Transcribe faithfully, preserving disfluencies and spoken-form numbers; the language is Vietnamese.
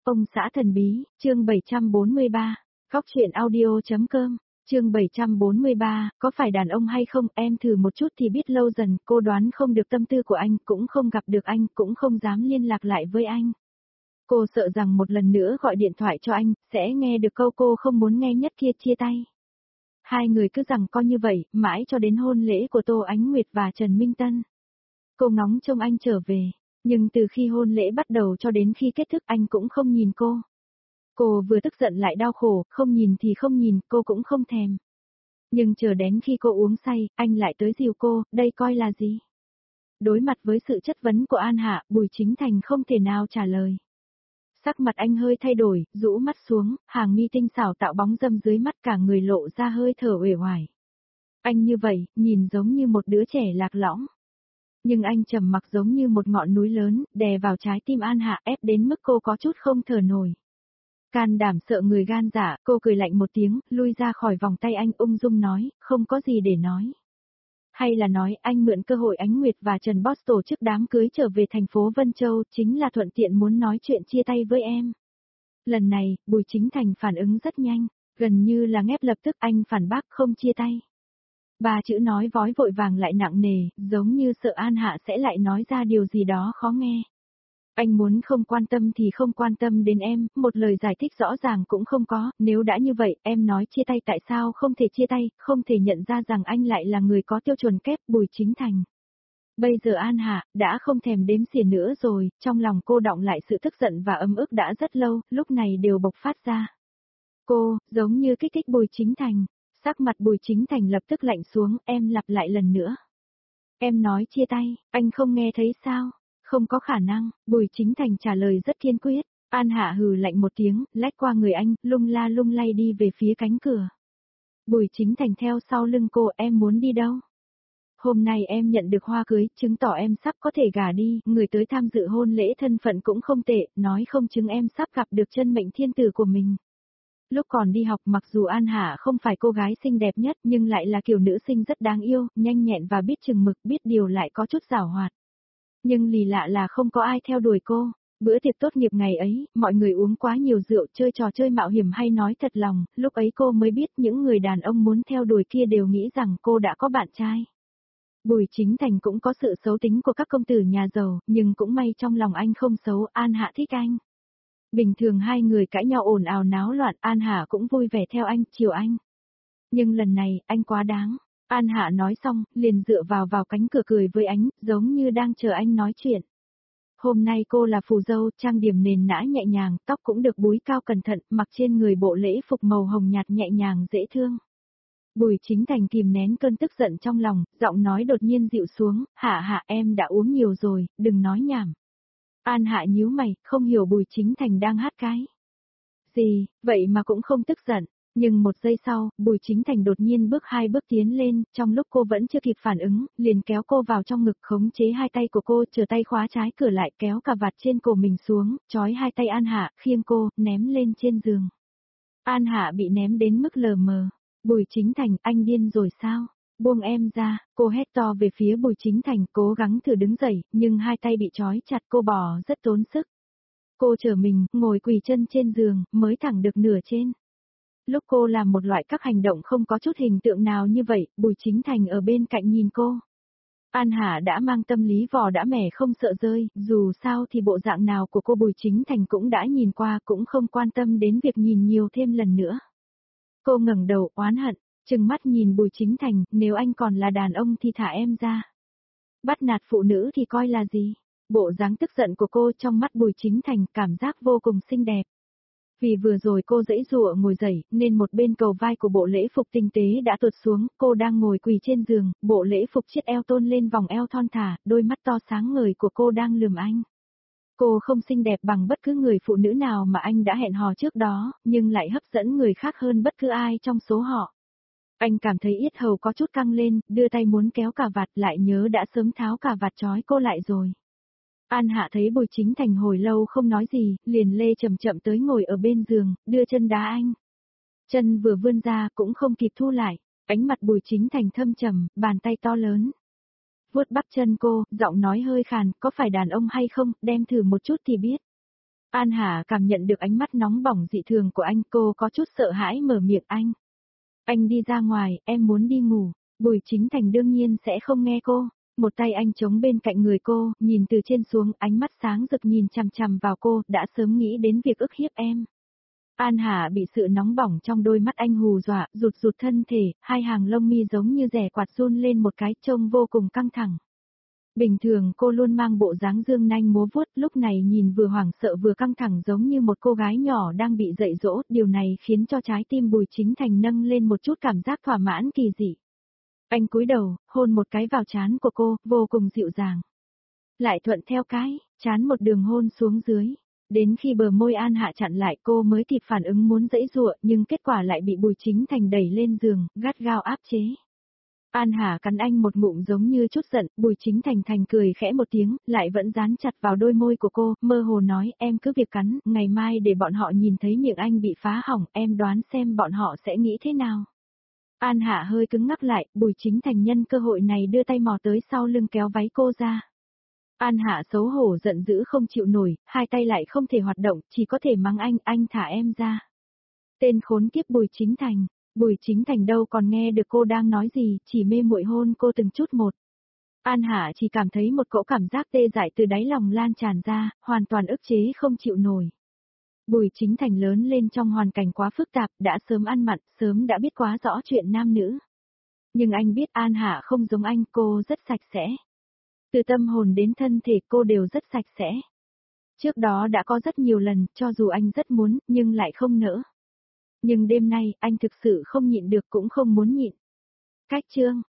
Ông xã thần bí, chương bảy trăm bốn mươi ba, Góc truyện audio.com, chương bảy trăm bốn mươi ba, có phải đàn ông hay không, em thử một chút thì biết. Lâu dần, cô đoán không được tâm tư của anh, cũng không gặp được anh, cũng không dám liên lạc lại với anh. Cô sợ rằng một lần nữa gọi điện thoại cho anh, sẽ nghe được câu cô không muốn nghe nhất kia, chia tay. Hai người cứ giằng co như vậy, mãi cho đến hôn lễ của Tô Ánh Nguyệt và Trần Minh Tân. Cô ngóng trông anh trở về, nhưng từ khi hôn lễ bắt đầu cho đến khi kết thúc anh cũng không nhìn cô. Cô vừa tức giận lại đau khổ, không nhìn thì không nhìn, cô cũng không thèm. Nhưng chờ đến khi cô uống say, anh lại tới dìu cô, đây coi là gì? Đối mặt với sự chất vấn của An Hạ, Bùi Chính Thành không thể nào trả lời. Sắc mặt anh hơi thay đổi, rũ mắt xuống, hàng mi tinh xảo tạo bóng râm dưới mắt, cả người lộ ra hơi thở uể oải. Anh như vậy, nhìn giống như một đứa trẻ lạc lõng. Nhưng anh trầm mặc giống như một ngọn núi lớn, đè vào trái tim An Hạ, ép đến mức cô có chút không thở nổi. Can đảm sợ người gan dạ, cô cười lạnh một tiếng, lui ra khỏi vòng tay anh, ung dung nói, không có gì để nói. Hay là nói anh mượn cơ hội Ánh Nguyệt và Trần Boss tổ chức đám cưới trở về thành phố Vân Châu, chính là thuận tiện muốn nói chuyện chia tay với em. Lần này, Bùi Chính Thành phản ứng rất nhanh, gần như là ngép lập tức, anh phản bác không chia tay. Ba chữ nói vói vội vàng lại nặng nề, giống như sợ An Hạ sẽ lại nói ra điều gì đó khó nghe. Anh muốn không quan tâm thì không quan tâm đến em, một lời giải thích rõ ràng cũng không có, nếu đã như vậy, em nói chia tay tại sao không thể chia tay, không thể nhận ra rằng anh lại là người có tiêu chuẩn kép. Bùi Chính Thành. Bây giờ An Hạ, đã không thèm đếm xỉa nữa rồi, trong lòng cô đọng lại sự tức giận và ấm ức đã rất lâu, lúc này đều bộc phát ra. Cô, giống như kích thích Bùi Chính Thành, sắc mặt Bùi Chính Thành lập tức lạnh xuống, em lặp lại lần nữa. Em nói chia tay, anh không nghe thấy sao? Không có khả năng, Bùi Chính Thành trả lời rất kiên quyết. An Hạ hừ lạnh một tiếng, lách qua người anh, lung la lung lay đi về phía cánh cửa. Bùi Chính Thành theo sau lưng cô, em muốn đi đâu? Hôm nay em nhận được hoa cưới, chứng tỏ em sắp có thể gả đi, người tới tham dự hôn lễ thân phận cũng không tệ, nói không chứng em sắp gặp được chân mệnh thiên tử của mình. Lúc còn đi học, mặc dù An Hạ không phải cô gái xinh đẹp nhất nhưng lại là kiểu nữ sinh rất đáng yêu, nhanh nhẹn và biết chừng mực, biết điều lại có chút giảo hoạt. Nhưng lì lạ là không có ai theo đuổi cô. Bữa tiệc tốt nghiệp ngày ấy, mọi người uống quá nhiều rượu, chơi trò chơi mạo hiểm hay nói thật lòng, lúc ấy cô mới biết những người đàn ông muốn theo đuổi kia đều nghĩ rằng cô đã có bạn trai. Bùi Chính Thành cũng có sự xấu tính của các công tử nhà giàu, nhưng cũng may trong lòng anh không xấu, An Hạ thích anh. Bình thường hai người cãi nhau ồn ào náo loạn, An Hạ cũng vui vẻ theo anh, chiều anh. Nhưng lần này, anh quá đáng. An Hạ nói xong, liền dựa vào vào cánh cửa cười với anh, giống như đang chờ anh nói chuyện. Hôm nay cô là phù dâu, trang điểm nền nã nhẹ nhàng, tóc cũng được búi cao cẩn thận, mặc trên người bộ lễ phục màu hồng nhạt nhẹ nhàng dễ thương. Bùi Chính Thành kìm nén cơn tức giận trong lòng, giọng nói đột nhiên dịu xuống, Hạ Hạ em đã uống nhiều rồi, đừng nói nhảm. An Hạ nhíu mày, không hiểu Bùi Chính Thành đang hát cái gì, vậy mà cũng không tức giận. Nhưng một giây sau, Bùi Chính Thành đột nhiên bước hai bước tiến lên, trong lúc cô vẫn chưa kịp phản ứng, liền kéo cô vào trong ngực, khống chế hai tay của cô, chờ tay khóa trái cửa lại, kéo cà vạt trên cổ mình xuống, trói hai tay An Hạ, khiêng cô, ném lên trên giường. An Hạ bị ném đến mức lờ mờ. Bùi Chính Thành, anh điên rồi sao? Buông em ra, cô hét to về phía Bùi Chính Thành, cố gắng thử đứng dậy, nhưng hai tay bị trói chặt, cô bò rất tốn sức. Cô trở mình, ngồi quỳ chân trên giường, mới thẳng được nửa trên. Lúc cô làm một loại các hành động không có chút hình tượng nào như vậy, Bùi Chính Thành ở bên cạnh nhìn cô. An Hạ đã mang tâm lý vò đã mẻ không sợ rơi, dù sao thì bộ dạng nào của cô Bùi Chính Thành cũng đã nhìn qua, cũng không quan tâm đến việc nhìn nhiều thêm lần nữa. Cô ngẩng đầu, oán hận, trừng mắt nhìn Bùi Chính Thành, nếu anh còn là đàn ông thì thả em ra. Bắt nạt phụ nữ thì coi là gì? Bộ dáng tức giận của cô trong mắt Bùi Chính Thành cảm giác vô cùng xinh đẹp. Vì vừa rồi cô giãy giụa ngồi dậy, nên một bên cầu vai của bộ lễ phục tinh tế đã tuột xuống, cô đang ngồi quỳ trên giường, bộ lễ phục chiếc eo tôn lên vòng eo thon thả, đôi mắt to sáng ngời của cô đang lườm anh. Cô không xinh đẹp bằng bất cứ người phụ nữ nào mà anh đã hẹn hò trước đó, nhưng lại hấp dẫn người khác hơn bất cứ ai trong số họ. Anh cảm thấy yết hầu có chút căng lên, đưa tay muốn kéo cà vạt, lại nhớ đã sớm tháo cà vạt trói cô lại rồi. An Hạ thấy Bùi Chính Thành hồi lâu không nói gì, liền lê chậm chậm tới ngồi ở bên giường, đưa chân đá anh. Chân vừa vươn ra cũng không kịp thu lại, ánh mặt Bùi Chính Thành thâm trầm, bàn tay to lớn. Vuốt bắp chân cô, giọng nói hơi khàn, có phải đàn ông hay không, đem thử một chút thì biết. An Hà cảm nhận được ánh mắt nóng bỏng dị thường của anh, cô có chút sợ hãi mở miệng anh. Anh đi ra ngoài, em muốn đi ngủ. Bùi Chính Thành đương nhiên sẽ không nghe cô. Một tay anh chống bên cạnh người cô, nhìn từ trên xuống, ánh mắt sáng rực nhìn chằm chằm vào cô, đã sớm nghĩ đến việc ức hiếp em. An Hà bị sự nóng bỏng trong đôi mắt anh hù dọa, rụt rụt thân thể, hai hàng lông mi giống như rẻ quạt run lên một cái, trông vô cùng căng thẳng. Bình thường cô luôn mang bộ dáng dương nanh múa vuốt, lúc này nhìn vừa hoảng sợ vừa căng thẳng giống như một cô gái nhỏ đang bị dạy dỗ, điều này khiến cho trái tim Bùi Chính Thành nâng lên một chút cảm giác thỏa mãn kỳ dị. Anh cúi đầu, hôn một cái vào trán của cô, vô cùng dịu dàng. Lại thuận theo cái, trán một đường hôn xuống dưới. Đến khi bờ môi An Hạ chặn lại cô mới kịp phản ứng muốn giãy giụa, nhưng kết quả lại bị Bùi Chính Thành đẩy lên giường, gắt gao áp chế. An Hà cắn anh một ngụm giống như chút giận, Bùi Chính Thành Thành cười khẽ một tiếng, lại vẫn dán chặt vào đôi môi của cô, mơ hồ nói, em cứ việc cắn, ngày mai để bọn họ nhìn thấy miệng anh bị phá hỏng, em đoán xem bọn họ sẽ nghĩ thế nào. An Hạ hơi cứng ngắc lại, Bùi Chính Thành nhân cơ hội này đưa tay mò tới sau lưng kéo váy cô ra. An Hạ xấu hổ giận dữ không chịu nổi, hai tay lại không thể hoạt động, chỉ có thể mắng anh, anh thả em ra. Tên khốn kiếp Bùi Chính Thành. Bùi Chính Thành đâu còn nghe được cô đang nói gì, chỉ mê muội hôn cô từng chút một. An Hạ chỉ cảm thấy một cỗ cảm giác tê dại từ đáy lòng lan tràn ra, hoàn toàn ức chế không chịu nổi. Bùi Chính Thành lớn lên trong hoàn cảnh quá phức tạp, đã sớm ăn mặn, sớm đã biết quá rõ chuyện nam nữ. Nhưng anh biết An Hạ không giống anh, cô rất sạch sẽ. Từ tâm hồn đến thân thể cô đều rất sạch sẽ. Trước đó đã có rất nhiều lần, cho dù anh rất muốn, nhưng lại không nỡ. Nhưng đêm nay, anh thực sự không nhịn được cũng không muốn nhịn. Cách chương